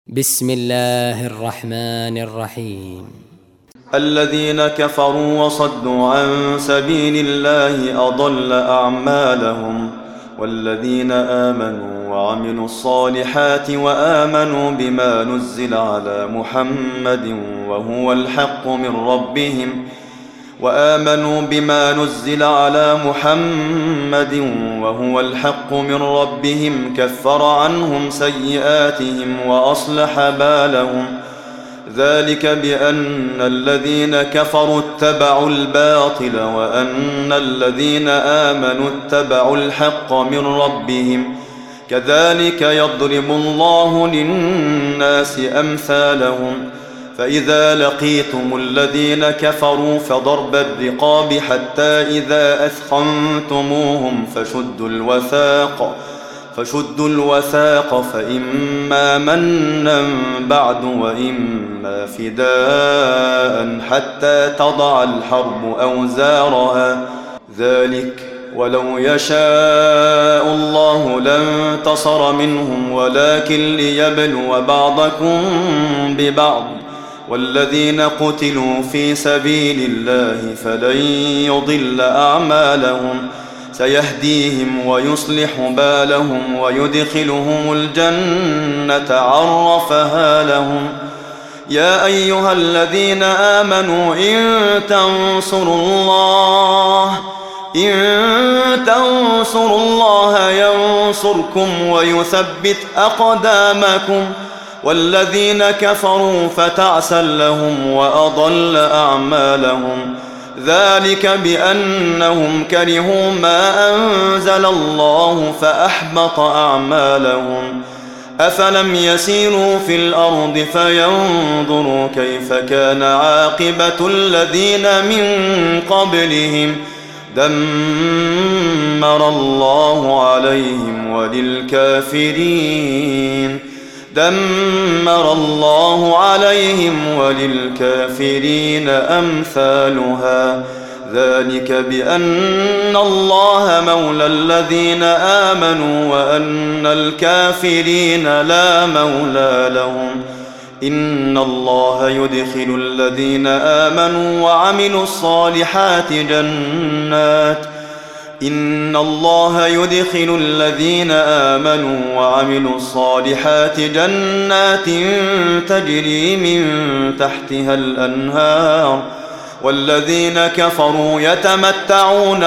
بسم الله الرحمن الرحيم. الذين كفروا وصدوا عن سبيل الله أضل أعمالهم، والذين آمنوا وعملوا الصالحات وآمنوا بما نزل على محمد وهو الحق من ربهم كفر عنهم سيئاتهم وأصلح بالهم. ذلك بأن الذين كفروا اتبعوا الباطل وأن الذين آمنوا اتبعوا الحق من ربهم. كذلك يضرب الله للناس أمثالهم. فإذا لقيتم الذين كفروا فضرب الرقاب حتى إذا أثخنتموهم فشدوا الوثاق فإما منا بعد وإما فداء حتى تضع الحرب أوزارها. ذلك ولو يشاء الله لانتصر منهم ولكن ليبلو بعضكم ببعض. والذين قتلوا في سبيل الله فلن يضل أعمالهم، سيهديهم ويصلح بالهم ويدخلهم الجنة عرفها لهم. يا أيها الذين آمنوا إن تنصروا الله ينصركم ويثبت أقدامكم. والذين كفروا فتعسا لهم وأضل أعمالهم. ذلك بأنهم كرهوا ما أنزل الله فأحبط أعمالهم. أفلم يسيروا في الأرض فينظروا كيف كان عاقبة الذين من قبلهم. دمر الله عليهم وللكافرين أمثالها. ذلك بأن الله مولى الذين آمنوا وأن الكافرين لا مولى لهم. إن الله يدخل الذين آمنوا وعملوا الصالحات جنات تجري من تحتها الأنهار. والذين كفروا يتمتعون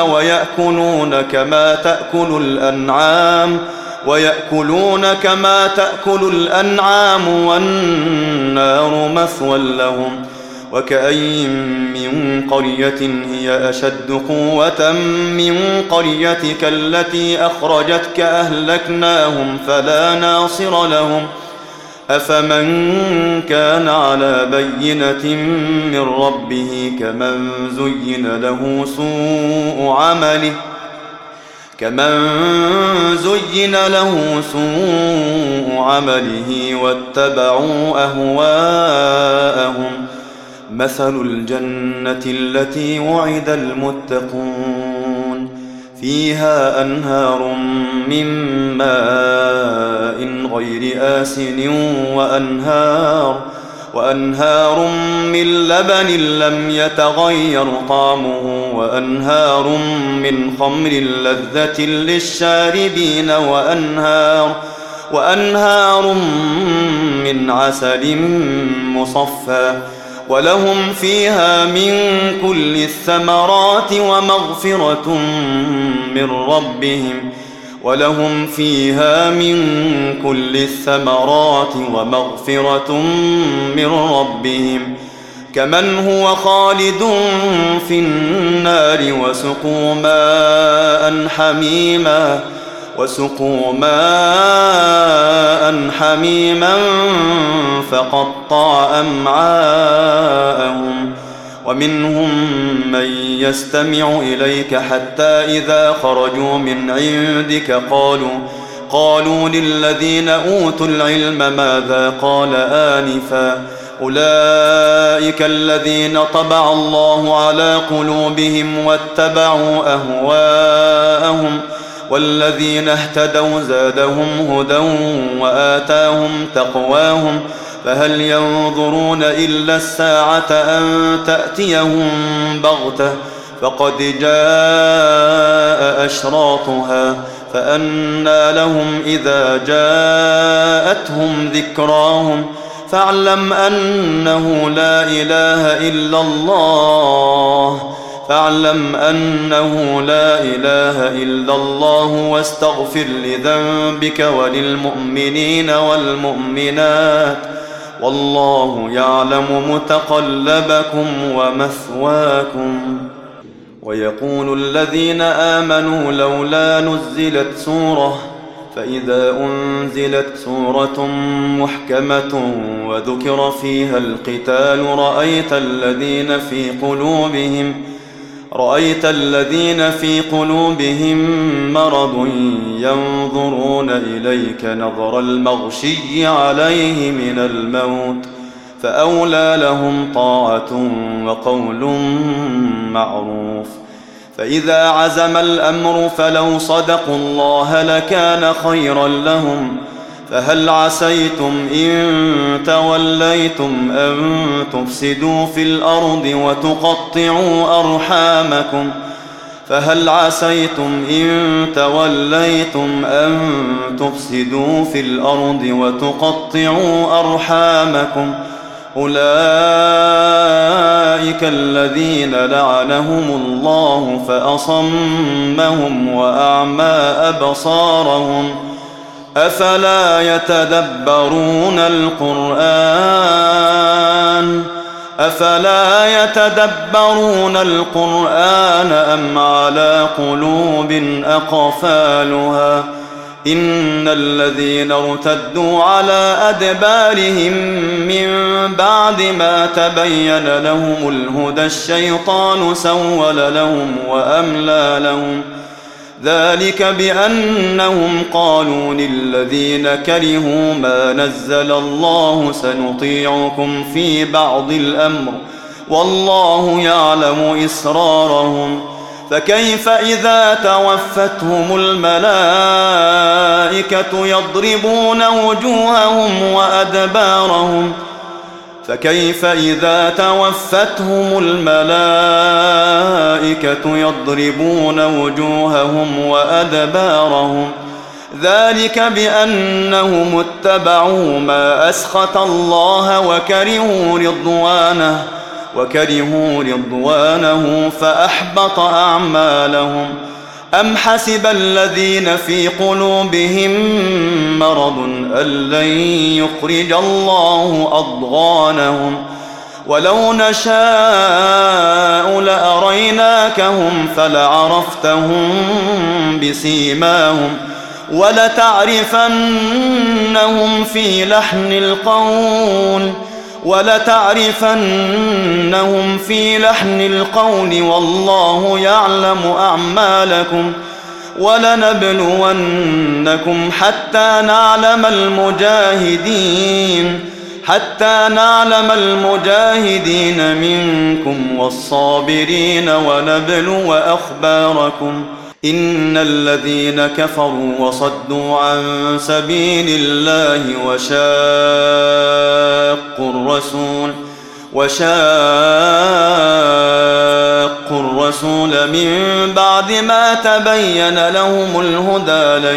ويأكلون كما تأكل الأنعام والنار مثوى لهم. وكأين من قرية هي أشد قوة من قريتك التي أخرجتك أهلكناهم فلا ناصر لهم. أفمن كان على بينة من ربه كمن زين له سوء عمله واتبعوا أهواءهم. مثل الجنة التي وعد المتقون فيها أنهار من ماء غير آسن وأنهار من لبن لم يتغير طعمه وأنهار من خمر لذة للشاربين وأنهار من عسل مصفى. ولهم فيها من كل الثمرات ومغفرة من ربهم كمن هو خالد في النار وسقوا ماء حميما فقطع أمعاءهم. ومنهم من يستمع إليك حتى إذا خرجوا من عندك قالوا للذين أوتوا العلم ماذا قال آنفا. أولئك الذين طبع الله على قلوبهم واتبعوا أهواءهم. والذين اهتدوا زادهم هدى وآتاهم تقواهم فهل ينظرون إلا الساعة أن تأتيهم بغتة فقد جاء أشراطها فأنى لهم إذا جاءتهم ذكراهم فاعلم أنه لا إله إلا الله واستغفر لذنبك وللمؤمنين والمؤمنات والله يعلم متقلبكم ومثواكم. ويقول الذين آمنوا لولا نزلت سورة فإذا أنزلت سورة محكمة وذكر فيها القتال رأيت الذين في قلوبهم مرض ينظرون إليك نظر المغشي عليه من الموت فأولى لهم طاعة وقول معروف. فإذا عزم الأمر فلو صدقوا الله لكان خيرا لهم فهل عسيتم إن توليتم أن تفسدوا في الأرض وتقطعوا أرحامكم أولئك الذين لعنهم الله فأصمهم وأعمى أبصارهم أفلا يتدبرون القرآن أم على قلوب أقفالها إن الذين ارتدوا على أدبارهم من بعد ما تبين لهم الهدى الشيطان سول لهم وأملى لهم ذلك بأنهم قالوا للذين كرهوا ما نزل الله سنطيعكم في بعض الأمر والله يعلم إسرارهم فكيف إذا توفتهم الملائكة يضربون وجوههم وأدبارهم ذلك بأنهم اتبعوا ما أسخط الله وكرهوا رضوانه فأحبط أعمالهم. أم حسب الذين في قلوبهم مرض أن لن يخرج الله أضغانهم ولو نشاء لأريناكهم فلعرفتهم بسيماهم ولتعرفنهم في لحن القول والله يعلم أعمالكم ولنبلونكم حتى نعلم المجاهدين منكم والصابرين ونبلو أخباركم. إن الذين كفروا وصدوا عن سبيل الله وشاقوا الرسول من بعد ما تبين لهم الهدى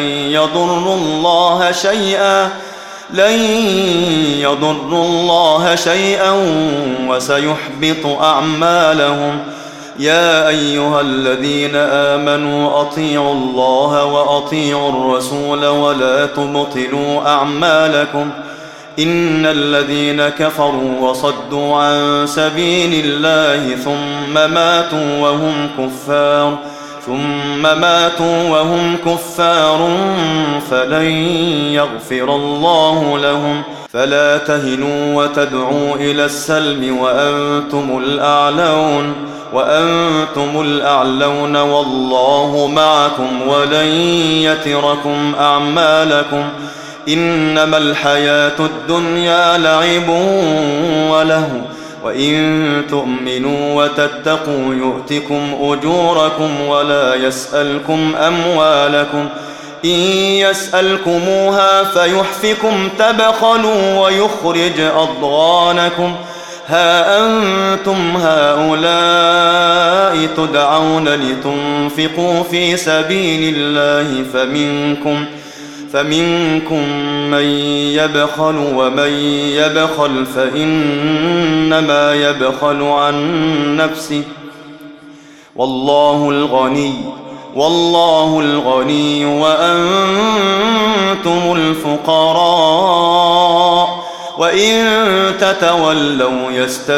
لن يضروا الله شيئا وسيحبط أعمالهم. يا أيها الذين آمنوا أطيعوا الله وأطيعوا الرسول ولا تبطلوا أعمالكم. إن الذين كفروا وصدوا عن سبيل الله ثم ماتوا وهم كفار فلن يغفر الله لهم. فلا تهنوا وتدعوا إلى السلم وأنتم الأعلون والله معكم ولن يتركم أعمالكم. إنما الحياة الدنيا لعب وله وإن تؤمنوا وتتقوا يؤتكم أجوركم ولا يسألكم أموالكم إن يسألكموها فيحفكم تبخلوا ويخرج أضغانكم ها أنتم هؤلاء تدعون لتنفقوا في سبيل الله فمنكم من يبخل ومن يبخل فإنما يبخل عن نفسه والله الغني وأنتم الفقراء وإن تتولوا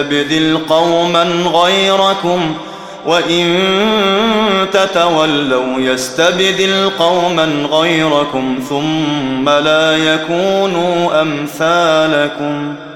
يستبدل قوما غيركم ثم لا يكونوا أمثالكم